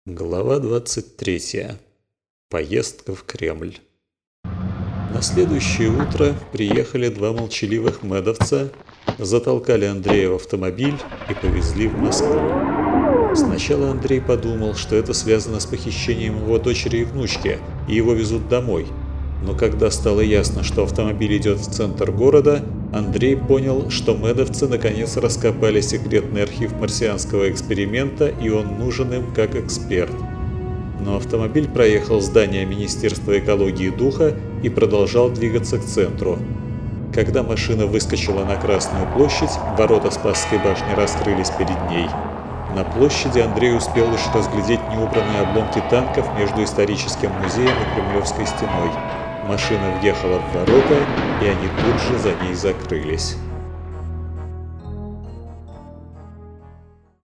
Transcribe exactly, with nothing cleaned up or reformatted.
Глава двадцать третья. Поездка в Кремль. На следующее утро приехали два молчаливых медовца, затолкали Андрея в автомобиль и повезли в Москву. Сначала Андрей подумал, что это связано с похищением его дочери и внучки, и его везут домой. Но когда стало ясно, что автомобиль идет в центр города, Андрей понял, что медовцы наконец раскопали секретный архив марсианского эксперимента, и он нужен им как эксперт. Но автомобиль проехал здание Министерства экологии и духа и продолжал двигаться к центру. Когда машина выскочила на Красную площадь, ворота Спасской башни раскрылись перед ней. На площади Андрей успел лишь разглядеть неубранные обломки танков между историческим музеем и Кремлевской стеной. Машина въехала в ворота, и они тут же за ней закрылись.